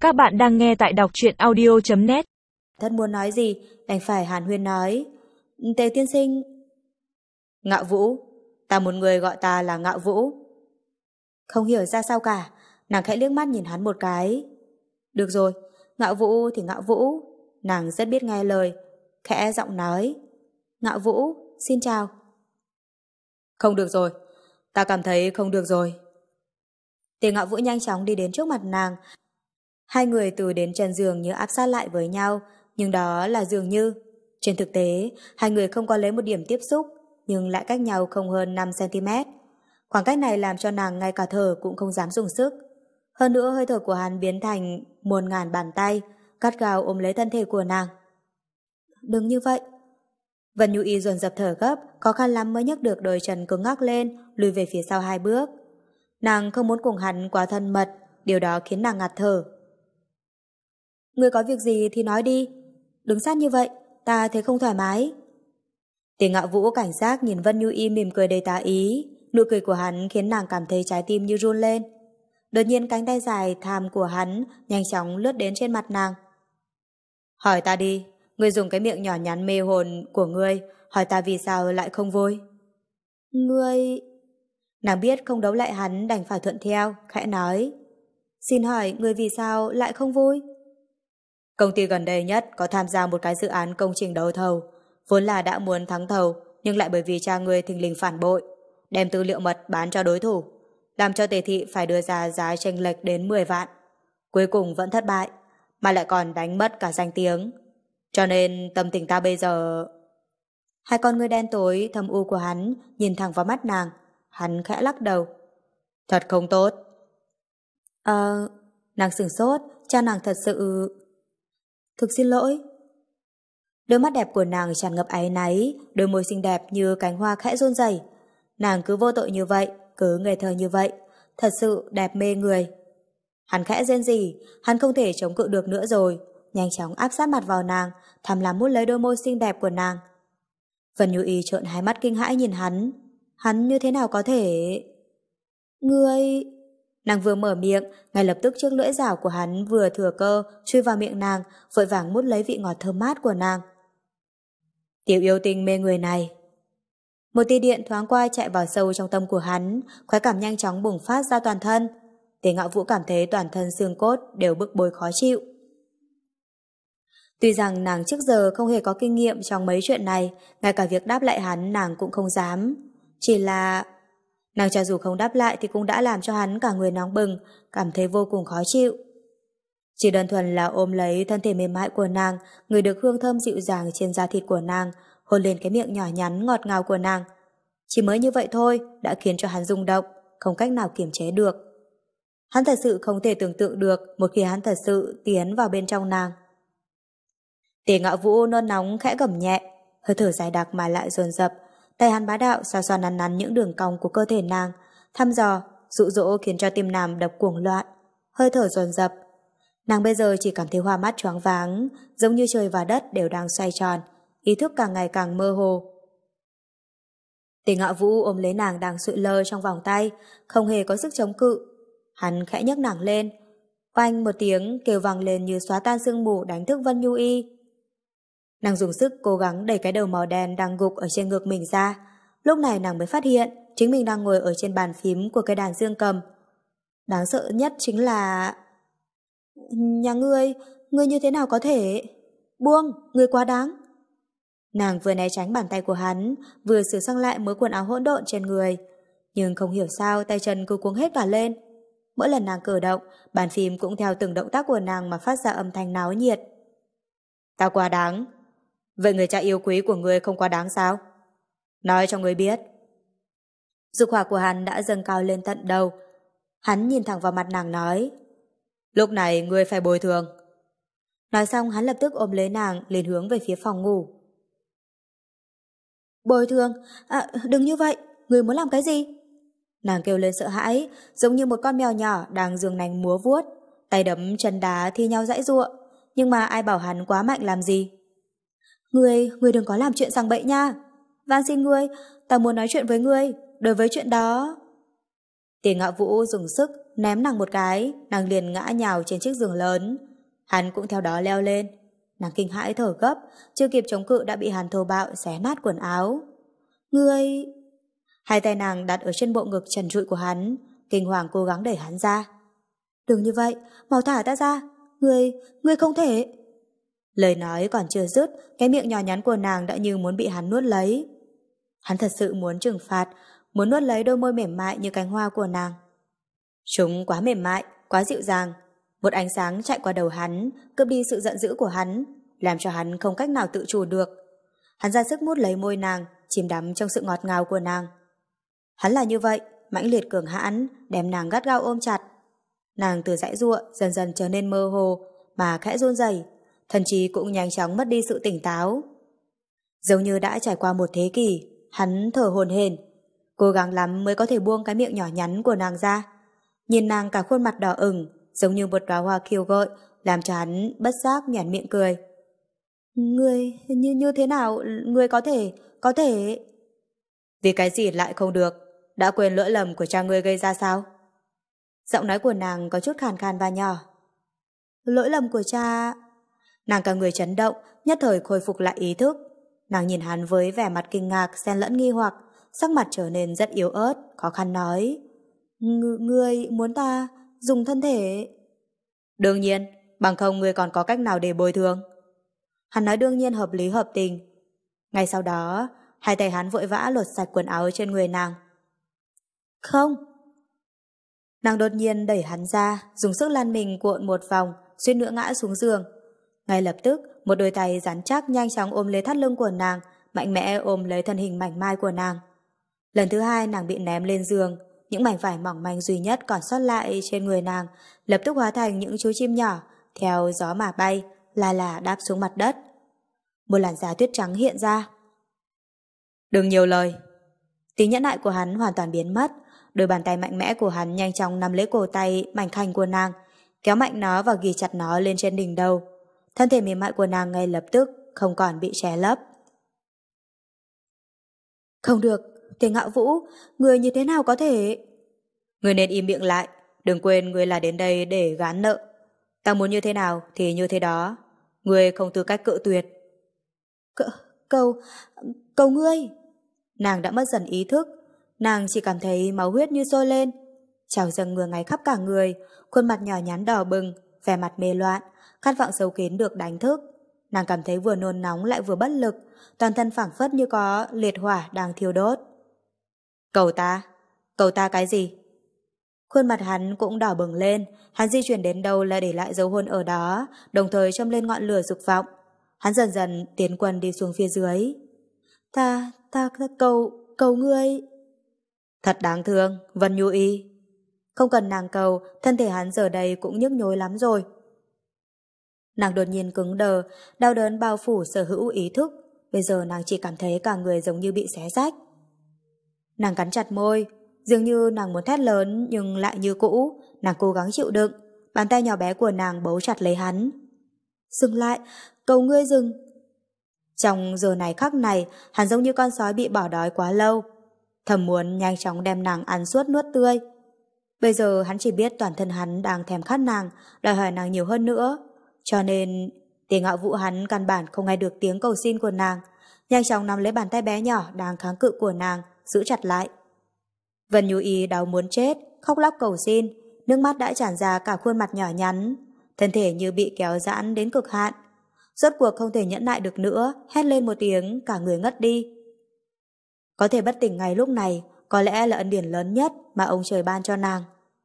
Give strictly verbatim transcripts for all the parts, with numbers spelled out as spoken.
Các bạn đang nghe tại đọc truyện audio chấm net. Thật muốn nói gì, đành phải hàn huyên nói. Tề tiên sinh. Ngạo Vũ, ta muốn người gọi ta là Ngạo Vũ. Không hiểu ra sao cả, nàng khẽ liếc mắt nhìn hắn một cái. Được rồi, Ngạo Vũ thì Ngạo Vũ. Nàng rất biết nghe lời, khẽ giọng nói. Ngạo Vũ, xin chào. Không được rồi, ta cảm thấy không được rồi. Tề Ngạo Vũ nhanh chóng đi đến trước mặt nàng. Hai người từ đến chân giường như áp sát lại với nhau, nhưng đó là dường như. Trên thực tế, hai người không có lấy một điểm tiếp xúc, nhưng lại cách nhau không hơn năm xăng ti mét. Khoảng cách này làm cho nàng ngay cả thở cũng không dám dùng sức. Hơn nữa hơi thở của hắn biến thành muôn ngàn bàn tay, gắt gao ôm lấy thân thể của nàng. Đừng như vậy. Vân Nhu Y dồn dập thở gấp, khó khăn lắm mới nhấc được đôi chân cứng ngắc lên, lùi về phía sau hai bước. Nàng không muốn cùng hắn quá thân mật, điều đó khiến nàng ngạt thở. Ngươi có việc gì thì nói đi, đứng sát như vậy, ta thấy không thoải mái. Tề Ngạo Vũ cảnh giác nhìn Vân Nhu Y mỉm cười đầy tà ý, nụ cười của hắn khiến nàng cảm thấy trái tim như run lên. Đột nhiên cánh tay dài tham của hắn nhanh chóng lướt đến trên mặt nàng. Hỏi ta đi, ngươi dùng cái miệng nhỏ nhắn mê hồn của ngươi, hỏi ta vì sao lại không vui. Ngươi... Nàng biết không đấu lại hắn đành phải thuận theo, khẽ nói. Xin hỏi ngươi vì sao lại không vui? Công ty gần đây nhất có tham gia một cái dự án công trình đấu thầu, vốn là đã muốn thắng thầu, nhưng lại bởi vì cha ngươi thình lình phản bội, đem tư liệu mật bán cho đối thủ, làm cho Tề thị phải đưa ra giá chênh lệch đến mười vạn. Cuối cùng vẫn thất bại, mà lại còn đánh mất cả danh tiếng. Cho nên tâm tình ta bây giờ... Hai con ngươi đen tối thâm u của hắn nhìn thẳng vào mắt nàng, hắn khẽ lắc đầu. Thật không tốt. Ờ... Nàng sửng sốt, cha nàng thật sự... Thực xin lỗi. Đôi mắt đẹp của nàng tràn ngập áy náy, đôi môi xinh đẹp như cánh hoa khẽ run rẩy. Nàng cứ vô tội như vậy, cứ ngây thơ như vậy, thật sự đẹp mê người. Hắn khẽ rên rỉ, hắn không thể chống cự được nữa rồi, nhanh chóng áp sát mặt vào nàng, tham lam mút lấy đôi môi xinh đẹp của nàng. Vân Nhu Y trợn hai mắt kinh hãi nhìn hắn, hắn như thế nào có thể... Ngươi... Nàng vừa mở miệng, ngay lập tức chiếc lưỡi dảo của hắn vừa thừa cơ chui vào miệng nàng, vội vàng mút lấy vị ngọt thơm mát của nàng. Tiểu yêu tinh mê người này. Một tia điện thoáng qua chạy vào sâu trong tâm của hắn, khoái cảm nhanh chóng bùng phát ra toàn thân. Tề Ngạo Vũ cảm thấy toàn thân xương cốt đều bức bối khó chịu. Tuy rằng nàng trước giờ không hề có kinh nghiệm trong mấy chuyện này, ngay cả việc đáp lại hắn nàng cũng không dám. Chỉ là... Nàng cho dù không đáp lại thì cũng đã làm cho hắn cả người nóng bừng, cảm thấy vô cùng khó chịu. Chỉ đơn thuần là ôm lấy thân thể mềm mại của nàng, ngửi được hương thơm dịu dàng trên da thịt của nàng, hôn lên cái miệng nhỏ nhắn ngọt ngào của nàng. Chỉ mới như vậy thôi đã khiến cho hắn rung động, không cách nào kiềm chế được. Hắn thật sự không thể tưởng tượng được một khi hắn thật sự tiến vào bên trong nàng. Tề Ngạo Vũ nôn nóng khẽ gầm nhẹ, hơi thở dài đặc mà lại dồn dập. Tay hắn bá đạo xoa xoa nắn nắn những đường cong của cơ thể nàng, thăm dò, dụ dỗ khiến cho tim nàng đập cuồng loạn, hơi thở dồn dập. Nàng bây giờ chỉ cảm thấy hoa mắt choáng váng, giống như trời và đất đều đang xoay tròn, ý thức càng ngày càng mơ hồ. Tề Ngạo Vũ ôm lấy nàng đang sụi lơ trong vòng tay, không hề có sức chống cự. Hắn khẽ nhấc nàng lên, oanh một tiếng kêu vang lên như xóa tan sương mù đánh thức Vân Nhu Y. Nàng dùng sức cố gắng đẩy cái đầu màu đen đang gục ở trên ngực mình ra. Lúc này nàng mới phát hiện chính mình đang ngồi ở trên bàn phím của cái đàn dương cầm. Đáng sợ nhất chính là... Nhà ngươi, ngươi như thế nào có thể... Buông, ngươi quá đáng. Nàng vừa né tránh bàn tay của hắn, vừa sửa sang lại mớ quần áo hỗn độn trên người. Nhưng không hiểu sao tay chân cứ cuống hết cả lên. Mỗi lần nàng cử động, bàn phím cũng theo từng động tác của nàng mà phát ra âm thanh náo nhiệt. Ta quá đáng. Vậy người cha yêu quý của ngươi không quá đáng sao? Nói cho ngươi biết. Dục hỏa của hắn đã dâng cao lên tận đầu. Hắn nhìn thẳng vào mặt nàng nói. Lúc này ngươi phải bồi thường. Nói xong hắn lập tức ôm lấy nàng lên hướng về phía phòng ngủ. Bồi thường? À, đừng như vậy, ngươi muốn làm cái gì? Nàng kêu lên sợ hãi, giống như một con mèo nhỏ đang giương nành múa vuốt, tay đấm chân đá thi nhau giãy giụa, nhưng mà ai bảo hắn quá mạnh làm gì? Ngươi, ngươi đừng có làm chuyện sằng bậy nha. Van xin ngươi, ta muốn nói chuyện với ngươi, đối với chuyện đó. Tiền Ngạo Vũ dùng sức ném nàng một cái, nàng liền ngã nhào trên chiếc giường lớn. Hắn cũng theo đó leo lên. Nàng kinh hãi thở gấp, chưa kịp chống cự đã bị hắn thô bạo xé nát quần áo. Ngươi... Hai tay nàng đặt ở trên bộ ngực trần trụi của hắn, kinh hoàng cố gắng đẩy hắn ra. Đừng như vậy, mau thả ta ra. Ngươi, ngươi không thể. Lời nói còn chưa dứt, cái miệng nhỏ nhắn của nàng đã như muốn bị hắn nuốt lấy. Hắn thật sự muốn trừng phạt, muốn nuốt lấy đôi môi mềm mại như cánh hoa của nàng. Chúng quá mềm mại, quá dịu dàng. Một ánh sáng chạy qua đầu hắn, cướp đi sự giận dữ của hắn, làm cho hắn không cách nào tự chủ được. Hắn ra sức mút lấy môi nàng, chìm đắm trong sự ngọt ngào của nàng. Hắn là như vậy, mãnh liệt cường hãn, đem nàng gắt gao ôm chặt. Nàng từ giãy giụa dần dần trở nên mơ hồ, mà khẽ run rẩy, thần trí cũng nhanh chóng mất đi sự tỉnh táo. Giống như đã trải qua một thế kỷ, hắn thở hổn hển, cố gắng lắm mới có thể buông cái miệng nhỏ nhắn của nàng ra. Nhìn nàng cả khuôn mặt đỏ ửng, giống như một đóa hoa khiêu gợi, làm cho hắn bất giác nhoẻn miệng cười. Ngươi, như như thế nào, ngươi có thể, có thể... Vì cái gì lại không được? Đã quên lỗi lầm của cha ngươi gây ra sao? Giọng nói của nàng có chút khàn khàn và nhỏ. Lỗi lầm của cha... Nàng cả người chấn động, nhất thời khôi phục lại ý thức. Nàng nhìn hắn với vẻ mặt kinh ngạc xen lẫn nghi hoặc, sắc mặt trở nên rất yếu ớt, khó khăn nói. Ng- ngươi muốn ta dùng thân thể... Đương nhiên, bằng không ngươi còn có cách nào để bồi thường? Hắn nói đương nhiên hợp lý hợp tình. Ngay sau đó, hai tay hắn vội vã lột sạch quần áo trên người nàng. Không. Nàng đột nhiên đẩy hắn ra, dùng sức lăn mình cuộn một vòng, suýt nữa ngã xuống giường. Ngay lập tức, một đôi tay rắn chắc nhanh chóng ôm lấy thắt lưng của nàng, mạnh mẽ ôm lấy thân hình mảnh mai của nàng. Lần thứ hai nàng bị ném lên giường, những mảnh vải mỏng manh duy nhất còn sót lại trên người nàng lập tức hóa thành những chú chim nhỏ, theo gió mà bay, là là đáp xuống mặt đất. Một làn da tuyết trắng hiện ra. Đừng nhiều lời. Tính nhẫn nại của hắn hoàn toàn biến mất, đôi bàn tay mạnh mẽ của hắn nhanh chóng nắm lấy cổ tay mảnh khảnh của nàng, kéo mạnh nó và ghi chặt nó lên trên đỉnh đầu. Thân thể mềm mại của nàng ngay lập tức không còn bị che lấp. Không được, Tiền Ngạo Vũ, người như thế nào có thể... Người nên im miệng lại, đừng quên người là đến đây để gán nợ. Ta muốn như thế nào thì như thế đó, người không tư cách cự tuyệt. C cầu, cầu ngươi. Nàng đã mất dần ý thức, nàng chỉ cảm thấy máu huyết như sôi lên, trào dâng ngửa ngáy khắp cả người, khuôn mặt nhỏ nhắn đỏ bừng, vẻ mặt mê loạn, khát vọng sâu kín được đánh thức. Nàng cảm thấy vừa nôn nóng lại vừa bất lực, toàn thân phảng phất như có liệt hỏa đang thiêu đốt. Cầu ta? Cầu ta cái gì? Khuôn mặt hắn cũng đỏ bừng lên, hắn di chuyển đến đâu là để lại dấu hôn ở đó, đồng thời châm lên ngọn lửa dục vọng. Hắn dần dần tiến quân đi xuống phía dưới. Ta, ta, ta cầu, cầu ngươi. Thật đáng thương, Vân Nhu Y. Không cần nàng cầu, thân thể hắn giờ đây cũng nhức nhối lắm rồi. Nàng đột nhiên cứng đờ, đau đớn bao phủ sở hữu ý thức. Bây giờ nàng chỉ cảm thấy cả người giống như bị xé rách. Nàng cắn chặt môi, dường như nàng muốn thét lớn nhưng lại như cũ. Nàng cố gắng chịu đựng, bàn tay nhỏ bé của nàng bấu chặt lấy hắn. Dừng lại, cầu ngươi dừng. Trong giờ này khắc này, hắn giống như con sói bị bỏ đói quá lâu, thầm muốn nhanh chóng đem nàng ăn suốt nuốt tươi. Bây giờ hắn chỉ biết toàn thân hắn đang thèm khát nàng, đòi hỏi nàng nhiều hơn nữa. Cho nên, Tiền Ngạo Vũ hắn căn bản không nghe được tiếng cầu xin của nàng, nhanh chóng nắm lấy bàn tay bé nhỏ đang kháng cự của nàng, giữ chặt lại. Vân Nhu Y đau muốn chết, khóc lóc cầu xin, nước mắt đã tràn ra cả khuôn mặt nhỏ nhắn, thân thể như bị kéo giãn đến cực hạn. Rốt cuộc không thể nhẫn nại được nữa, hét lên một tiếng, cả người ngất đi. Có thể bất tỉnh ngay lúc này, có lẽ là ân điển lớn nhất mà ông trời ban cho nàng.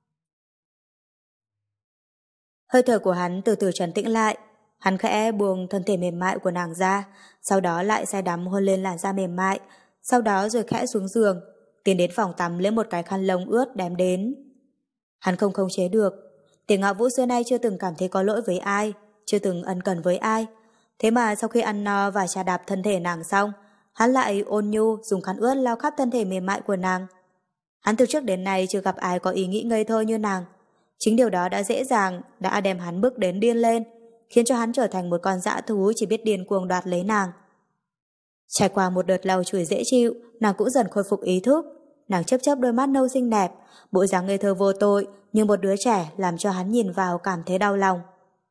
Hơi thở của hắn từ từ trấn tĩnh lại, hắn khẽ buông thân thể mềm mại của nàng ra, sau đó lại say đắm hôn lên làn da mềm mại, sau đó rồi khẽ xuống giường, tiến đến phòng tắm lấy một cái khăn lông ướt đem đến. Hắn không khống chế được, Tiền Ngạo Vũ xưa nay chưa từng cảm thấy có lỗi với ai, chưa từng ân cần với ai. Thế mà sau khi ăn no và chà đạp thân thể nàng xong, hắn lại ôn nhu dùng khăn ướt lau khắp thân thể mềm mại của nàng. Hắn từ trước đến nay chưa gặp ai có ý nghĩ ngây thơ như nàng. Chính điều đó đã dễ dàng đã đem hắn bước đến điên lên, khiến cho hắn trở thành một con dã thú chỉ biết điên cuồng đoạt lấy nàng. Trải qua một đợt lau chùi dễ chịu, nàng cũng dần khôi phục ý thức. Nàng chớp chớp đôi mắt nâu xinh đẹp, bộ dáng ngây thơ vô tội như một đứa trẻ làm cho hắn nhìn vào cảm thấy đau lòng.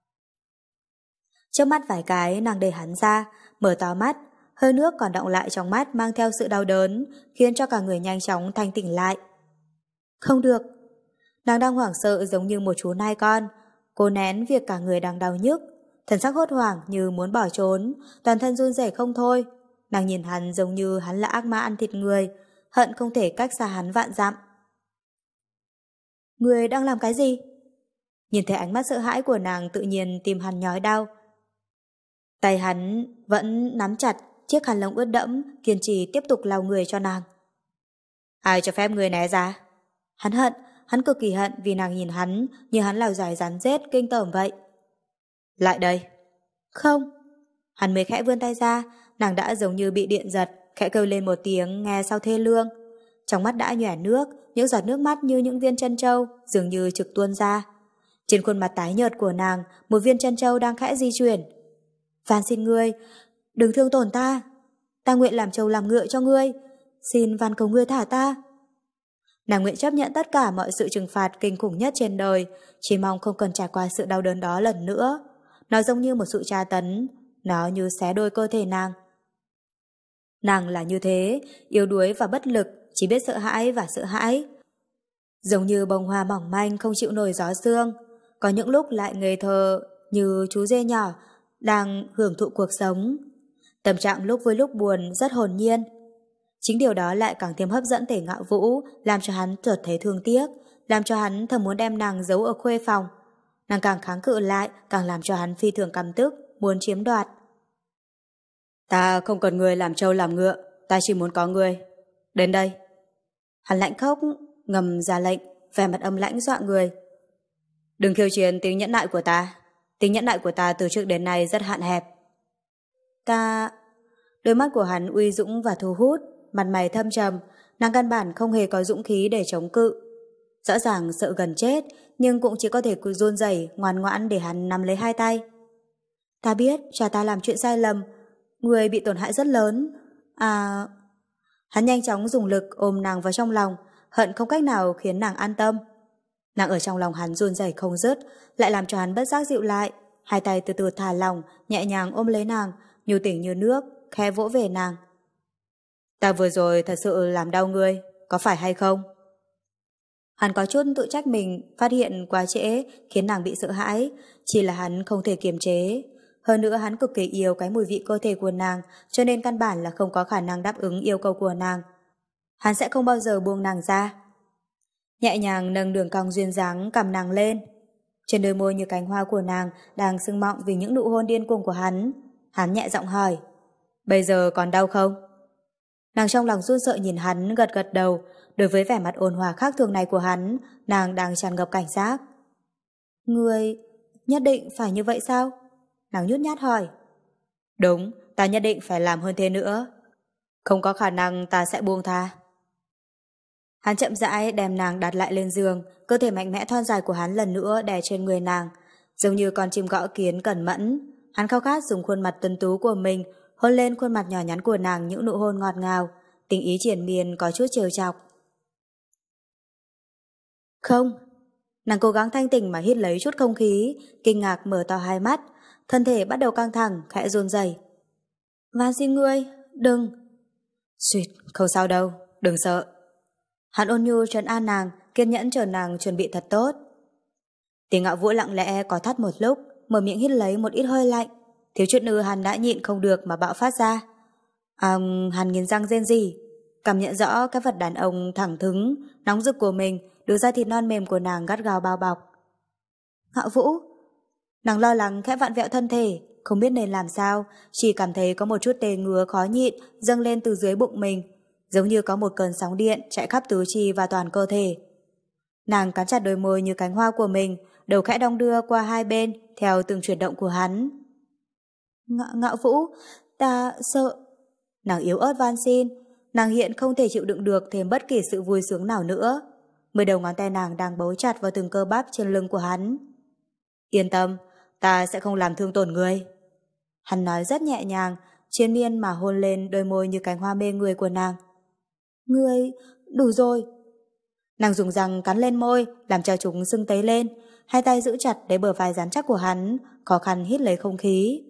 Chớp mắt vài cái, nàng đẩy hắn ra, mở to mắt, hơi nước còn đọng lại trong mắt mang theo sự đau đớn, khiến cho cả người nhanh chóng thanh tỉnh lại. Không được. Nàng đang hoảng sợ giống như một chú nai con, cô nén việc cả người đang đau nhức, thần sắc hốt hoảng như muốn bỏ trốn, toàn thân run rẩy không thôi. Nàng nhìn hắn giống như hắn là ác ma ăn thịt người, hận không thể cách xa hắn vạn dặm. Người đang làm cái gì? Nhìn thấy ánh mắt sợ hãi của nàng, tự nhiên tim hắn nhói đau. Tay hắn vẫn nắm chặt chiếc khăn lông ướt đẫm, kiên trì tiếp tục lau người cho nàng. Ai cho phép người né ra? Hắn hận, hắn cực kỳ hận vì nàng nhìn hắn như hắn là giải rắn rết kinh tởm vậy. Lại đây. Không. Hắn mới khẽ vươn tay ra, nàng đã giống như bị điện giật, khẽ kêu lên một tiếng nghe sao thê lương. Trong mắt đã nhòe nước, những giọt nước mắt như những viên trân châu dường như trực tuôn ra. Trên khuôn mặt tái nhợt của nàng, một viên trân châu đang khẽ di chuyển. Van xin ngươi, đừng thương tổn ta. Ta nguyện làm trâu làm ngựa cho ngươi. Xin van cầu ngươi thả ta. Nàng nguyện chấp nhận tất cả mọi sự trừng phạt kinh khủng nhất trên đời, chỉ mong không cần trải qua sự đau đớn đó lần nữa. Nó giống như một sự tra tấn, nó như xé đôi cơ thể nàng. Nàng là như thế, yếu đuối và bất lực, chỉ biết sợ hãi và sợ hãi. Giống như bông hoa mỏng manh không chịu nổi gió sương, có những lúc lại ngây thơ như chú dê nhỏ đang hưởng thụ cuộc sống. Tâm trạng lúc vui lúc buồn rất hồn nhiên. Chính điều đó lại càng thêm hấp dẫn Tề Ngạo Vũ, làm cho hắn chợt thấy thương tiếc, làm cho hắn thầm muốn đem nàng giấu ở khuê phòng. Nàng càng kháng cự lại, càng làm cho hắn phi thường căm tức, muốn chiếm đoạt. Ta không cần người làm trâu làm ngựa, ta chỉ muốn có người. Đến đây. Hắn lạnh khóc, ngầm ra lệnh, vẻ mặt âm lãnh dọa người. Đừng khiêu chiến tính nhẫn nại của ta. Tính nhẫn nại của ta từ trước đến nay rất hạn hẹp. Ta... Đôi mắt của hắn uy dũng và thu hút, mặt mày thâm trầm, nàng căn bản không hề có dũng khí để chống cự. Rõ ràng sợ gần chết, nhưng cũng chỉ có thể cứ run rẩy ngoan ngoãn để hắn nắm lấy hai tay. Ta biết cha ta làm chuyện sai lầm, người bị tổn hại rất lớn. À... Hắn nhanh chóng dùng lực ôm nàng vào trong lòng, hận không cách nào khiến nàng an tâm. Nàng ở trong lòng hắn run rẩy không dứt, lại làm cho hắn bất giác dịu lại, hai tay từ từ thả lỏng, nhẹ nhàng ôm lấy nàng, nhu tình như nước, khẽ vỗ về nàng. Ta vừa rồi thật sự làm đau ngươi, có phải hay không? Hắn có chút tự trách mình phát hiện quá trễ khiến nàng bị sợ hãi, chỉ là hắn không thể kiềm chế. Hơn nữa hắn cực kỳ yêu cái mùi vị cơ thể của nàng, cho nên căn bản là không có khả năng đáp ứng yêu cầu của nàng. Hắn sẽ không bao giờ buông nàng ra. Nhẹ nhàng nâng đường cong duyên dáng cầm nàng lên. Trên đôi môi như cánh hoa của nàng đang sưng mọng vì những nụ hôn điên cuồng của hắn. Hắn nhẹ giọng hỏi, bây giờ còn đau không? Nàng trong lòng run sợ nhìn hắn gật gật đầu. Đối với vẻ mặt ôn hòa khác thường này của hắn, nàng đang tràn ngập cảnh giác. Ngươi nhất định phải như vậy sao? Nàng nhút nhát hỏi. Đúng, ta nhất định phải làm hơn thế nữa. Không có khả năng ta sẽ buông tha. Hắn chậm rãi đem nàng đặt lại lên giường, cơ thể mạnh mẽ thon dài của hắn lần nữa đè trên người nàng, giống như con chim gõ kiến cẩn mẫn. Hắn khao khát dùng khuôn mặt tuấn tú của mình hôn lên khuôn mặt nhỏ nhắn của nàng những nụ hôn ngọt ngào, tình ý triển miên có chút trêu chọc. Không. Nàng cố gắng thanh tỉnh mà hít lấy chút không khí, kinh ngạc mở to hai mắt, thân thể bắt đầu căng thẳng, khẽ run rẩy. Van xin ngươi, đừng. Xuyệt, không sao đâu, đừng sợ. Hắn ôn nhu trấn an nàng, kiên nhẫn chờ nàng chuẩn bị thật tốt. Tề Ngạo Vũ lặng lẽ có thắt một lúc, mở miệng hít lấy một ít hơi lạnh, thiếu chút nữa hắn đã nhịn không được mà bạo phát ra. À, hắn nghiến răng rên rỉ, cảm nhận rõ cái vật đàn ông thẳng thứng, nóng rực của mình được da thịt non mềm của nàng gắt gao bao bọc. Ngạo Vũ, nàng lo lắng khẽ vặn vẹo thân thể, không biết nên làm sao, chỉ cảm thấy có một chút tê ngứa khó nhịn dâng lên từ dưới bụng mình, giống như có một cơn sóng điện chạy khắp tứ chi và toàn cơ thể. Nàng cắn chặt đôi môi như cánh hoa của mình, đầu khẽ đong đưa qua hai bên theo từng chuyển động của hắn. Ngạo, Ngạo Vũ, ta sợ. Nàng yếu ớt van xin, nàng hiện không thể chịu đựng được thêm bất kỳ sự vui sướng nào nữa. Mười đầu ngón tay nàng đang bấu chặt vào từng cơ bắp trên lưng của hắn. Yên tâm, ta sẽ không làm thương tổn ngươi. Hắn nói rất nhẹ nhàng, triền miên mà hôn lên đôi môi như cánh hoa mê người của nàng. Ngươi, đủ rồi. Nàng dùng răng cắn lên môi, làm cho chúng sưng tấy lên, hai tay giữ chặt lấy bờ vai rắn chắc của hắn, khó khăn hít lấy không khí.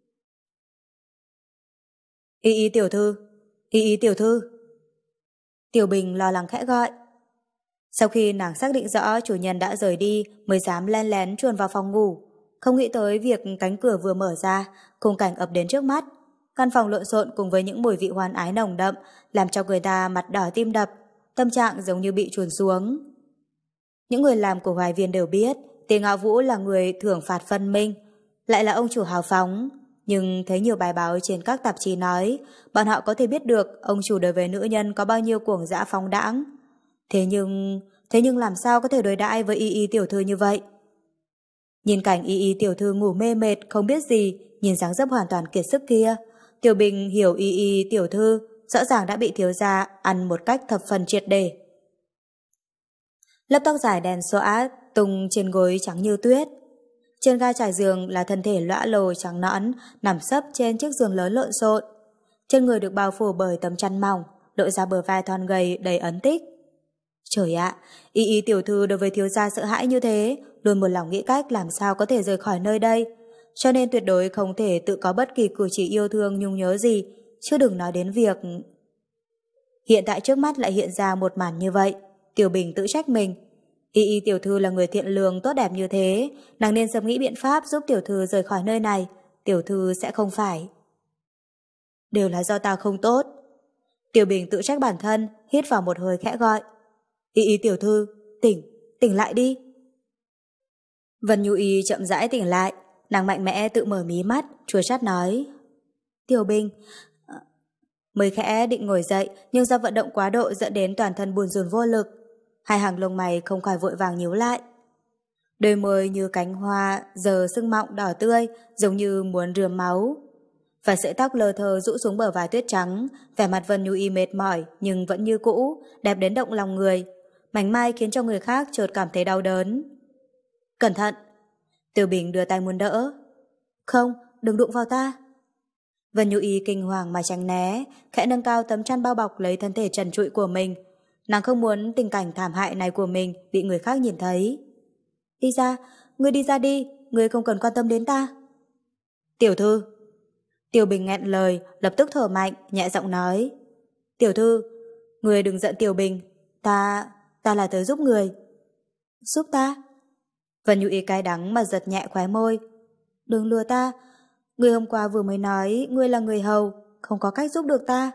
Y y tiểu thư, y y tiểu thư. Tiểu Bình lo lắng khẽ gọi. Sau khi nàng xác định rõ chủ nhân đã rời đi mới dám len lén chuồn vào phòng ngủ, không nghĩ tới việc cánh cửa vừa mở ra, khung cảnh ập đến trước mắt. Căn phòng lộn xộn cùng với những mùi vị hoan ái nồng đậm làm cho người ta mặt đỏ tim đập, tâm trạng giống như bị chuồn xuống. Những người làm của Hoài Viên đều biết Tiền Ngạo Vũ là người thưởng phạt phân minh, lại là ông chủ hào phóng, nhưng thấy nhiều bài báo trên các tạp chí nói bọn họ có thể biết được ông chủ đối với nữ nhân có bao nhiêu cuồng dã phóng đãng. Thế nhưng, thế nhưng làm sao có thể đối đãi với y y tiểu thư như vậy? Nhìn cảnh y y tiểu thư ngủ mê mệt không biết gì, nhìn dáng dấp hoàn toàn kiệt sức kia, Tiểu Bình hiểu y y tiểu thư rõ ràng đã bị thiếu gia ăn một cách thập phần triệt để. Lớp tóc dài đen xõa tung trên gối trắng như tuyết. Trên ga trải giường là thân thể lõa lồ trắng nõn nằm sấp trên chiếc giường lớn lộn xộn. Trên người được bao phủ bởi tấm chăn mỏng, lộ ra bờ vai thon gầy đầy ấn tích. Trời ạ, y y tiểu thư đối với thiếu gia sợ hãi như thế, luôn một lòng nghĩ cách làm sao có thể rời khỏi nơi đây, cho nên tuyệt đối không thể tự có bất kỳ cử chỉ yêu thương nhung nhớ gì, chứ đừng nói đến việc... Hiện tại trước mắt lại hiện ra một màn như vậy, Tiểu Bình tự trách mình. Y y tiểu thư là người thiện lương tốt đẹp như thế, nàng nên sớm nghĩ biện pháp giúp tiểu thư rời khỏi nơi này, tiểu thư sẽ không phải. Đều là do ta không tốt. Tiểu Bình tự trách bản thân, hít vào một hơi khẽ gọi. Y y tiểu thư, tỉnh, tỉnh lại đi. Vân Nhu Y chậm rãi tỉnh lại, nàng mạnh mẽ tự mở mí mắt, chua chát nói. Tiểu Bình... Mới khẽ định ngồi dậy, nhưng do vận động quá độ dẫn đến toàn thân buồn rùn vô lực. Hai hàng lông mày không khỏi vội vàng nhíu lại. Đôi môi như cánh hoa giờ sưng mọng đỏ tươi, giống như muốn rườm máu. Và sợi tóc lờ thơ rũ xuống bờ vai tuyết trắng, vẻ mặt Vân Nhu Y mệt mỏi nhưng vẫn như cũ, đẹp đến động lòng người. Mảnh mai khiến cho người khác chợt cảm thấy đau đớn. Cẩn thận! Tiểu Bình đưa tay muốn đỡ. Không, đừng đụng vào ta. Vân Nhu Y kinh hoàng mà tránh né, khẽ nâng cao tấm chăn bao bọc lấy thân thể trần trụi của mình. Nàng không muốn tình cảnh thảm hại này của mình bị người khác nhìn thấy. Đi ra, ngươi đi ra đi, ngươi không cần quan tâm đến ta. Tiểu thư. Tiểu Bình nghẹn lời, lập tức thở mạnh, nhẹ giọng nói. Tiểu thư, ngươi đừng giận Tiểu Bình, ta, ta là tới giúp người. Giúp ta? Vân Nhu Y cay đắng mà giật nhẹ khóe môi. Đừng lừa ta, ngươi hôm qua vừa mới nói ngươi là người hầu, không có cách giúp được ta.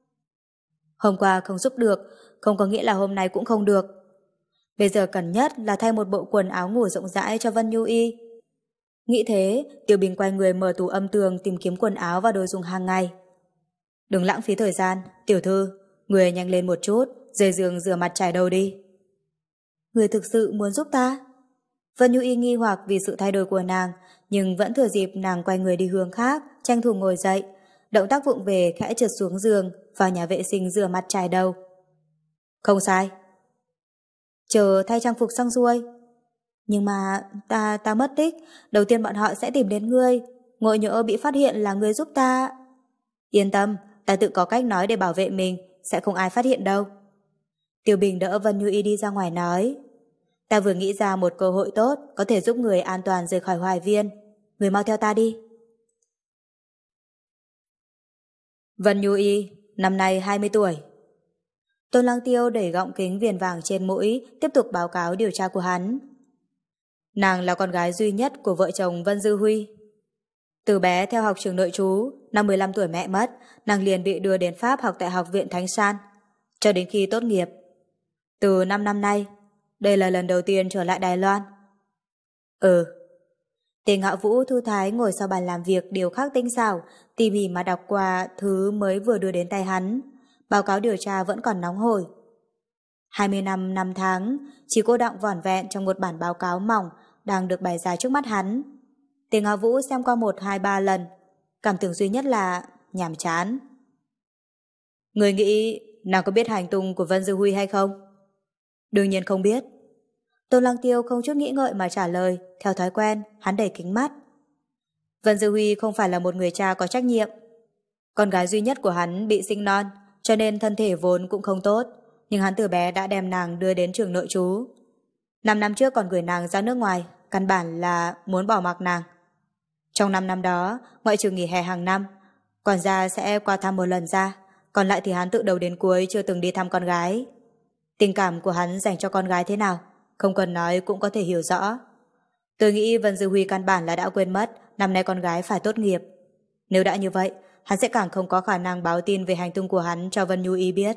Hôm qua không giúp được, không có nghĩa là hôm nay cũng không được. Bây giờ cần nhất là thay một bộ quần áo ngủ rộng rãi cho Vân Nhu Y. Nghĩ thế, Tiểu Bình quay người mở tủ âm tường tìm kiếm quần áo và đồ dùng hàng ngày. Đừng lãng phí thời gian, tiểu thư, người nhanh lên một chút, rời giường rửa mặt trải đầu đi. Người thực sự muốn giúp ta? Vân Nhu Y nghi hoặc vì sự thay đổi của nàng, nhưng vẫn thừa dịp nàng quay người đi hướng khác, tranh thủ ngồi dậy, động tác vụng về khẽ trượt xuống giường, vào nhà vệ sinh rửa mặt trải đầu. Không sai. Chờ thay trang phục xong xuôi. Nhưng mà ta ta mất tích, đầu tiên bọn họ sẽ tìm đến ngươi, ngộ nhỡ bị phát hiện là ngươi giúp ta. Yên tâm, ta tự có cách nói để bảo vệ mình, sẽ không ai phát hiện đâu. Tiểu Bình đỡ Vân Nhu Y đi ra ngoài nói. Ta vừa nghĩ ra một cơ hội tốt có thể giúp người an toàn rời khỏi Hoài Viên. Người mau theo ta đi. Vân Nhu Y, năm nay hai mươi tuổi. Tôn Lăng Tiêu đẩy gọng kính viền vàng trên mũi, tiếp tục báo cáo điều tra của hắn. Nàng là con gái duy nhất của vợ chồng Vân Dư Huy. Từ bé theo học trường nội trú, năm mười lăm tuổi mẹ mất, nàng liền bị đưa đến Pháp học tại Học viện Thánh San, cho đến khi tốt nghiệp. Từ năm năm nay, đây là lần đầu tiên trở lại Đài Loan. Ừ. Tiền Ngạo Vũ thư thái ngồi sau bàn làm việc điều khắc tinh xảo, tỉ mỉ mà đọc qua thứ mới vừa đưa đến tay hắn. Báo cáo điều tra vẫn còn nóng hổi. hai mươi năm năm tháng, chỉ cô đọng vỏn vẹn trong một bản báo cáo mỏng đang được bày ra trước mắt hắn. Tiền Ngạo Vũ xem qua một, hai, ba lần, cảm tưởng duy nhất là nhàm chán. Người nghĩ nàng có biết hành tung của Vân Dư Huy hay không? Đương nhiên không biết. Tôn Lăng Tiêu không chút nghĩ ngợi mà trả lời, theo thói quen, hắn đẩy kính mắt. Vân Dư Huy không phải là một người cha có trách nhiệm. Con gái duy nhất của hắn bị sinh non, cho nên thân thể vốn cũng không tốt, nhưng hắn từ bé đã đem nàng đưa đến trường nội trú. Năm năm trước còn gửi nàng ra nước ngoài, căn bản là muốn bỏ mặc nàng. Trong năm năm đó, ngoại trừ nghỉ hè hàng năm, còn ra sẽ qua thăm một lần ra, còn lại thì hắn tự đầu đến cuối chưa từng đi thăm con gái. Tình cảm của hắn dành cho con gái thế nào, không cần nói cũng có thể hiểu rõ. Tôi nghĩ Vân Dư Huy căn bản là đã quên mất năm nay con gái phải tốt nghiệp. Nếu đã như vậy, hắn sẽ càng không có khả năng báo tin về hành tung của hắn cho Vân Nhu Y biết.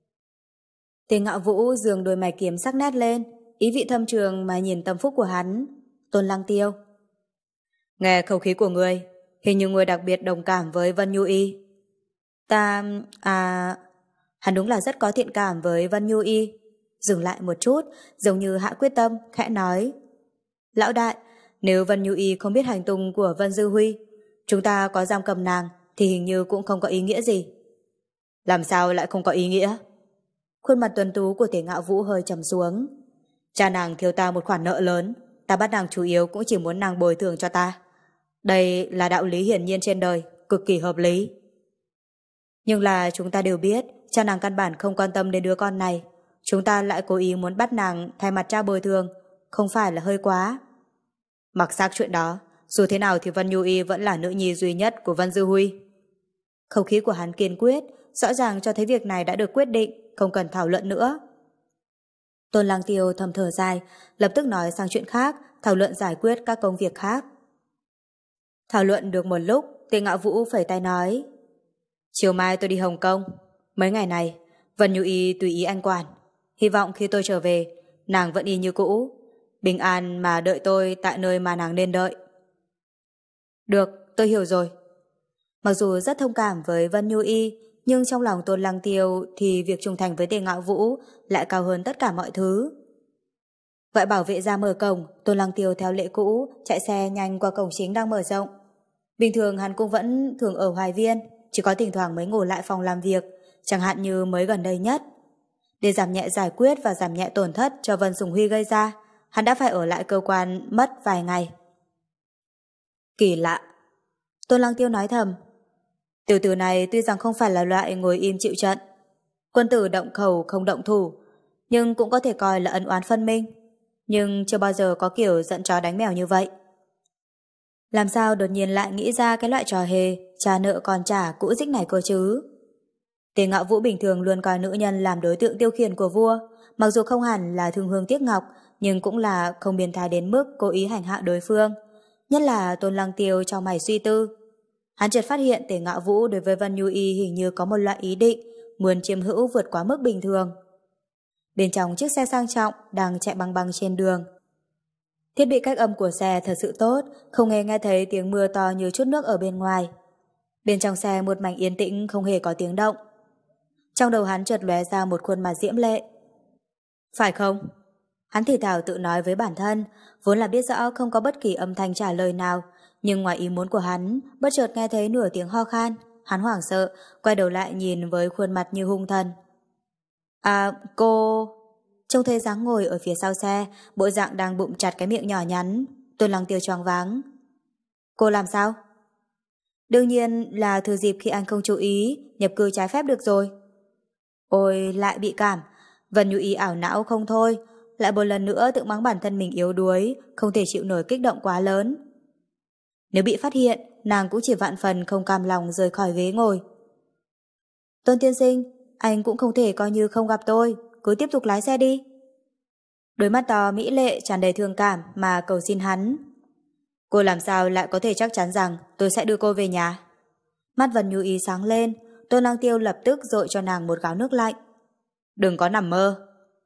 Tên Ngạo Vũ giương đôi mày kiếm sắc nét lên, ý vị thâm trường mà nhìn tâm phúc của hắn. Tôn Lăng Tiêu: Nghe khẩu khí của ngươi, hình như ngươi đặc biệt đồng cảm với Vân Nhu Y. Ta... à... Hắn đúng là rất có thiện cảm với Vân Nhu Y. Dừng lại một chút, giống như hạ quyết tâm, khẽ nói: Lão đại, nếu Vân Nhu Y không biết hành tung của Vân Dư Huy, chúng ta có giam cầm nàng thì hình như cũng không có ý nghĩa gì. Làm sao lại không có ý nghĩa? Khuôn mặt tuấn tú của Tề Ngạo Vũ hơi trầm xuống. Cha nàng thiếu ta một khoản nợ lớn, ta bắt nàng chủ yếu cũng chỉ muốn nàng bồi thường cho ta. Đây là đạo lý hiển nhiên trên đời, cực kỳ hợp lý. Nhưng là chúng ta đều biết cha nàng căn bản không quan tâm đến đứa con này, chúng ta lại cố ý muốn bắt nàng thay mặt cha bồi thường, không phải là hơi quá? Mặc xác chuyện đó, dù thế nào thì Vân Nhu Y vẫn là nữ nhi duy nhất của Vân Dư Huy. Khẩu khí của hắn kiên quyết, rõ ràng cho thấy việc này đã được quyết định, không cần thảo luận nữa. Tôn Lăng Tiêu thầm thở dài, lập tức nói sang chuyện khác, thảo luận giải quyết các công việc khác. Thảo luận được một lúc, Tề Ngạo Vũ phẩy tay nói: Chiều mai tôi đi Hồng Kông. Mấy ngày này, Vân Nhu Y tùy ý anh quản. Hy vọng khi tôi trở về, nàng vẫn y như cũ, bình an mà đợi tôi tại nơi mà nàng nên đợi. Được, tôi hiểu rồi. Mặc dù rất thông cảm với Vân Nhu Y, nhưng trong lòng Tôn Lăng Tiêu thì việc trung thành với Tề Ngạo Vũ lại cao hơn tất cả mọi thứ. Gọi bảo vệ ra mở cổng, Tôn Lăng Tiêu theo lệ cũ chạy xe nhanh qua cổng chính đang mở rộng. Bình thường hắn cũng vẫn thường ở Hoài Viên, chỉ có thỉnh thoảng mới ngủ lại phòng làm việc, chẳng hạn như mới gần đây nhất. Để giảm nhẹ giải quyết và giảm nhẹ tổn thất cho Vân Sùng Huy gây ra, hắn đã phải ở lại cơ quan mất vài ngày. Kỳ lạ, Tôn Lăng Tiêu nói thầm. Tiểu tử này tuy rằng không phải là loại ngồi im chịu trận, quân tử động khẩu không động thủ, nhưng cũng có thể coi là ân oán phân minh, nhưng chưa bao giờ có kiểu giận chó đánh mèo như vậy. Làm sao đột nhiên lại nghĩ ra cái loại trò hề trả nợ còn trả cũ dích này cơ chứ? Tề Ngạo Vũ bình thường luôn coi nữ nhân làm đối tượng tiêu khiển của vua, mặc dù không hẳn là thương hương tiếc ngọc, nhưng cũng là không biến thái đến mức cố ý hành hạ đối phương. Nhất là Tôn Lăng Tiêu trong mày suy tư. Hắn chợt phát hiện Tề Ngạo Vũ đối với Vân Nhu Y hình như có một loại ý định muốn chiếm hữu vượt quá mức bình thường. Bên trong chiếc xe sang trọng đang chạy băng băng trên đường. Thiết bị cách âm của xe thật sự tốt, không hề nghe thấy tiếng mưa to như chút nước ở bên ngoài. Bên trong xe một mảnh yên tĩnh không hề có tiếng động. Trong đầu hắn chợt lóe ra một khuôn mặt diễm lệ. Phải không? Hắn thì thào tự nói với bản thân, vốn là biết rõ không có bất kỳ âm thanh trả lời nào, nhưng ngoài ý muốn của hắn, bất chợt nghe thấy nửa tiếng ho khan. Hắn hoảng sợ, quay đầu lại nhìn với khuôn mặt như hung thần. À, cô... Trông thấy dáng ngồi ở phía sau xe, bộ dạng đang bụng chặt cái miệng nhỏ nhắn. Tôn Lăng Tiêu choáng váng. Cô làm sao? Đương nhiên là thừa dịp khi anh không chú ý, nhập cư trái phép được rồi. Ôi, lại bị cảm. Vân Nhu Y ảo não không thôi, lại một lần nữa tự mắng bản thân mình yếu đuối, không thể chịu nổi kích động quá lớn. Nếu bị phát hiện, nàng cũng chỉ vạn phần không cam lòng rời khỏi ghế ngồi. Tôn tiên sinh, anh cũng không thể coi như không gặp tôi, cứ tiếp tục lái xe đi. Đôi mắt to mỹ lệ tràn đầy thương cảm mà cầu xin hắn. Cô làm sao lại có thể chắc chắn rằng tôi sẽ đưa cô về nhà? Mắt Vân Nhu Y sáng lên, Tôn Lăng Tiêu lập tức dội cho nàng một gáo nước lạnh. Đừng có nằm mơ.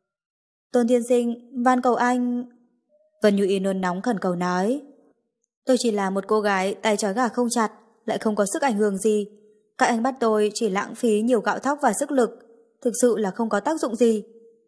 Tôn tiên sinh, van cầu anh. Vân Nhu Y nôn nóng khẩn cầu nói. Tôi chỉ là một cô gái tay trói gà không chặt, lại không có sức ảnh hưởng gì. Các anh bắt tôi chỉ lãng phí nhiều gạo thóc và sức lực, thực sự là không có tác dụng gì.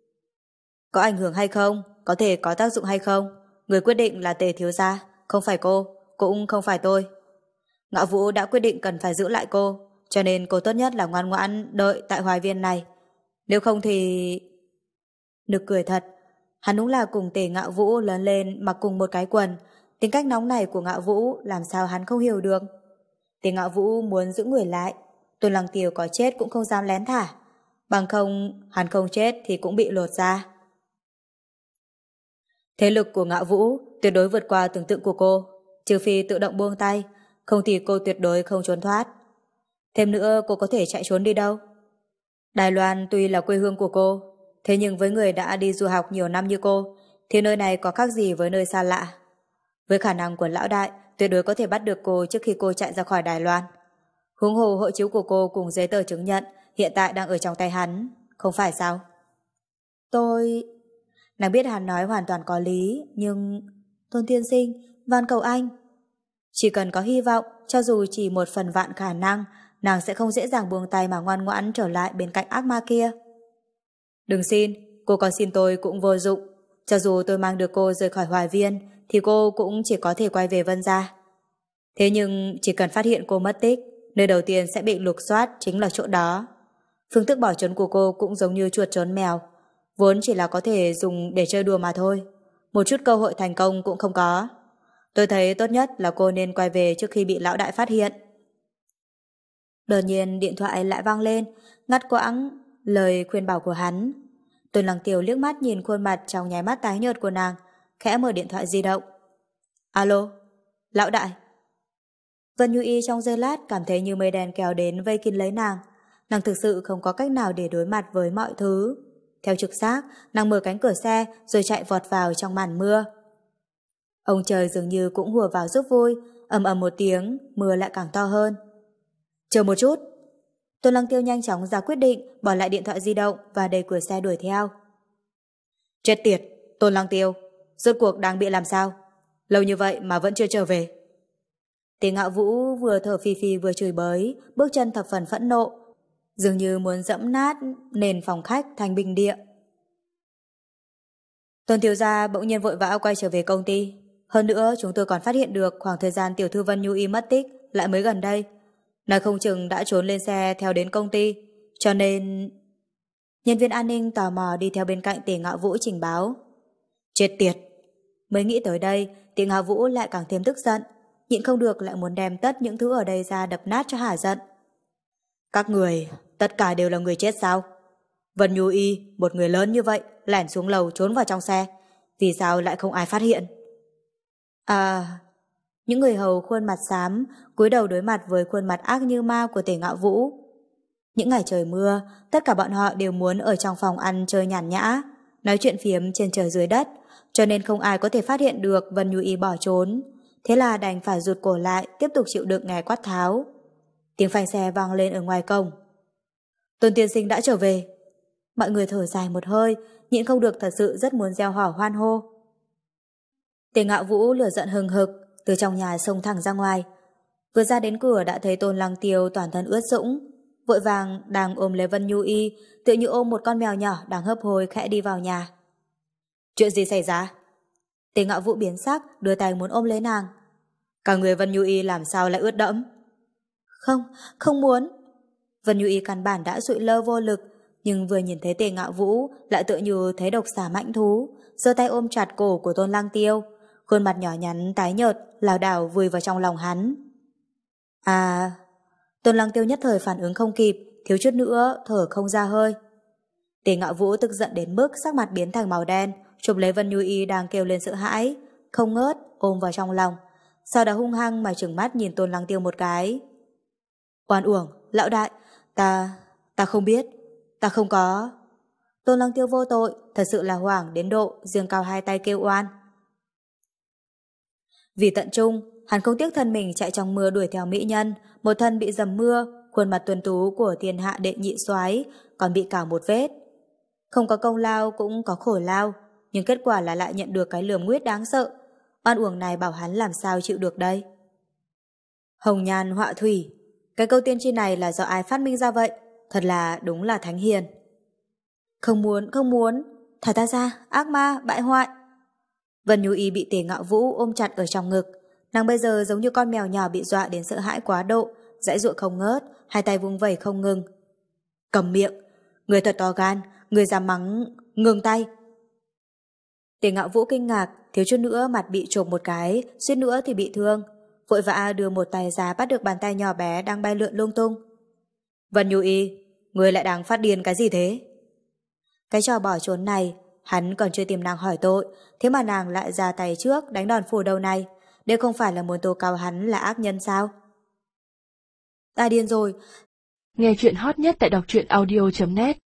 Có ảnh hưởng hay không, có thể có tác dụng hay không, người quyết định là Tề thiếu gia, không phải cô, cũng không phải tôi. Ngạo Vũ đã quyết định cần phải giữ lại cô, cho nên cô tốt nhất là ngoan ngoãn đợi tại Hoài Viên này. Nếu không thì... Nực cười thật, hắn đúng là cùng Tề Ngạo Vũ lớn lên mặc cùng một cái quần. Tính cách nóng này của Ngạo Vũ làm sao hắn không hiểu được. Tề Ngạo Vũ muốn giữ người lại, Tôn Lăng Tiêu có chết cũng không dám lén thả. Bằng không, hắn không chết thì cũng bị lột ra. Thế lực của Ngạo Vũ tuyệt đối vượt qua tưởng tượng của cô, trừ phi tự động buông tay, không thì cô tuyệt đối không trốn thoát. Thêm nữa, cô có thể chạy trốn đi đâu? Đài Loan tuy là quê hương của cô, thế nhưng với người đã đi du học nhiều năm như cô, thì nơi này có khác gì với nơi xa lạ. Với khả năng của lão đại, tuyệt đối có thể bắt được cô trước khi cô chạy ra khỏi Đài Loan. Huống hồ hộ chiếu của cô cùng giấy tờ chứng nhận hiện tại đang ở trong tay hắn, không phải sao? Tôi... Nàng biết hắn nói hoàn toàn có lý, nhưng... Tôn tiên sinh, van cầu anh. Chỉ cần có hy vọng, cho dù chỉ một phần vạn khả năng, nàng sẽ không dễ dàng buông tay mà ngoan ngoãn trở lại bên cạnh ác ma kia. Đừng xin, cô còn xin tôi cũng vô dụng. Cho dù tôi mang được cô rời khỏi Hoài Viên, thì cô cũng chỉ có thể quay về Vân Gia. Thế nhưng chỉ cần phát hiện cô mất tích, nơi đầu tiên sẽ bị lục soát chính là chỗ đó. Phương thức bỏ trốn của cô cũng giống như chuột trốn mèo, vốn chỉ là có thể dùng để chơi đùa mà thôi. Một chút cơ hội thành công cũng không có. Tôi thấy tốt nhất là cô nên quay về trước khi bị lão đại phát hiện. Đột nhiên điện thoại lại vang lên, ngắt quãng lời khuyên bảo của hắn. Tôn Lăng Tiêu liếc mắt nhìn khuôn mặt trong nháy mắt tái nhợt của nàng, khẽ mở điện thoại di động. Alo, lão đại. Vân Như Y trong giây lát cảm thấy như mây đen kéo đến vây kín lấy nàng. Nàng thực sự không có cách nào để đối mặt với mọi thứ. Theo trực giác, nàng mở cánh cửa xe rồi chạy vọt vào trong màn mưa. Ông trời dường như cũng hùa vào giúp vui, ầm ầm một tiếng, mưa lại càng to hơn. Chờ một chút. Tôn Lăng Tiêu nhanh chóng ra quyết định, bỏ lại điện thoại di động và đẩy cửa xe đuổi theo. Chết tiệt, Tôn Lăng Tiêu, rốt cuộc đang bị làm sao? Lâu như vậy mà vẫn chưa trở về. Tỷ Ngạo Vũ vừa thở phì phì vừa chửi bới, bước chân thập phần phẫn nộ, dường như muốn dẫm nát nền phòng khách thành bình địa. Tôn thiếu gia bỗng nhiên vội vã quay trở về công ty. Hơn nữa chúng tôi còn phát hiện được khoảng thời gian tiểu thư Vân Nhu Y mất tích lại mới gần đây. Nói không chừng đã trốn lên xe theo đến công ty, cho nên... Nhân viên an ninh tò mò đi theo bên cạnh Tỷ Ngạo Vũ trình báo. Chết tiệt! Mới nghĩ tới đây, Tỷ Ngạo Vũ lại càng thêm tức giận, nhịn không được lại muốn đem tất những thứ ở đây ra đập nát cho hả giận. Các người, tất cả đều là người chết sao? Vân Nhu Y, một người lớn như vậy, lẻn xuống lầu trốn vào trong xe. Vì sao lại không ai phát hiện? À... Những người hầu khuôn mặt xám cúi đầu đối mặt với khuôn mặt ác như ma của Tề Ngạo Vũ. Những ngày trời mưa, tất cả bọn họ đều muốn ở trong phòng ăn chơi nhàn nhã, nói chuyện phiếm trên trời dưới đất, cho nên không ai có thể phát hiện được Vân Nhu Y bỏ trốn. Thế là đành phải rụt cổ lại, tiếp tục chịu đựng nghe quát tháo. Tiếng phanh xe vang lên ở ngoài cổng. Tôn tiên sinh đã trở về. Mọi người thở dài một hơi, nhịn không được thật sự rất muốn reo hò hoan hô. Tề Ngạo Vũ lửa giận hừng hực, từ trong nhà xông thẳng ra ngoài. Vừa ra đến cửa đã thấy Tôn Lăng Tiêu toàn thân ướt sũng, vội vàng đang ôm lấy Vân Nhu Y, tựa như ôm một con mèo nhỏ đang hấp hối khẽ đi vào nhà. Chuyện gì xảy ra? Tề Ngạo Vũ biến sắc, đưa tay muốn ôm lấy nàng. Cả người Vân Nhu Y làm sao lại ướt đẫm? Không, không muốn. Vân Nhu Y căn bản đã sụi lơ vô lực, nhưng vừa nhìn thấy Tề Ngạo Vũ lại tựa như thấy độc xà mãnh thú, giơ tay ôm chặt cổ của Tôn Lăng Tiêu, khuôn mặt nhỏ nhắn tái nhợt lảo đảo vùi vào trong lòng hắn. À... Tôn Lăng Tiêu nhất thời phản ứng không kịp, thiếu chút nữa thở không ra hơi. Tề Ngạo Vũ tức giận đến mức sắc mặt biến thành màu đen, chụp lấy Vân Nhu Y đang kêu lên sợ hãi, không ngớt ôm vào trong lòng, sau đó hung hăng mà trừng mắt nhìn Tôn Lăng Tiêu một cái. Oan uổng, lão đại, ta... ta không biết, ta không có... Tôn Lăng Tiêu vô tội, thật sự là hoảng đến độ giương cao hai tay kêu oan. Vì tận trung, hắn không tiếc thân mình chạy trong mưa đuổi theo mỹ nhân, một thân bị dầm mưa, khuôn mặt tuấn tú của thiên hạ đệ nhị soái còn bị cào một vết. Không có công lao cũng có khổ lao, nhưng kết quả là lại nhận được cái lườm nguyết đáng sợ. Oan uổng này bảo hắn làm sao chịu được đây. Hồng nhan họa thủy, cái câu tiên tri này là do ai phát minh ra vậy? Thật là đúng là thánh hiền. Không muốn, không muốn, thả ta ra, ác ma, bại hoại. Vân Nhu Y bị Tề Ngạo Vũ ôm chặt ở trong ngực, nàng bây giờ giống như con mèo nhỏ bị dọa đến sợ hãi quá độ, giãy giụa không ngớt, hai tay vung vẩy không ngừng. Cầm miệng, người thật to gan, người dám mắng, ngừng tay. Tề Ngạo Vũ kinh ngạc, thiếu chút nữa mặt bị chộp một cái, suýt nữa thì bị thương, vội vã đưa một tay ra bắt được bàn tay nhỏ bé đang bay lượn lung tung. Vân Nhu Y, Người lại đang phát điên cái gì thế? Cái trò bỏ trốn này, hắn còn chưa tìm nàng hỏi tội, thế mà nàng lại ra tay trước đánh đòn phủ đầu này. Đây không phải là muốn tố cáo hắn là ác nhân sao? Ta điên rồi. Nghe chuyện hot nhất tại đọc truyện audio chấm net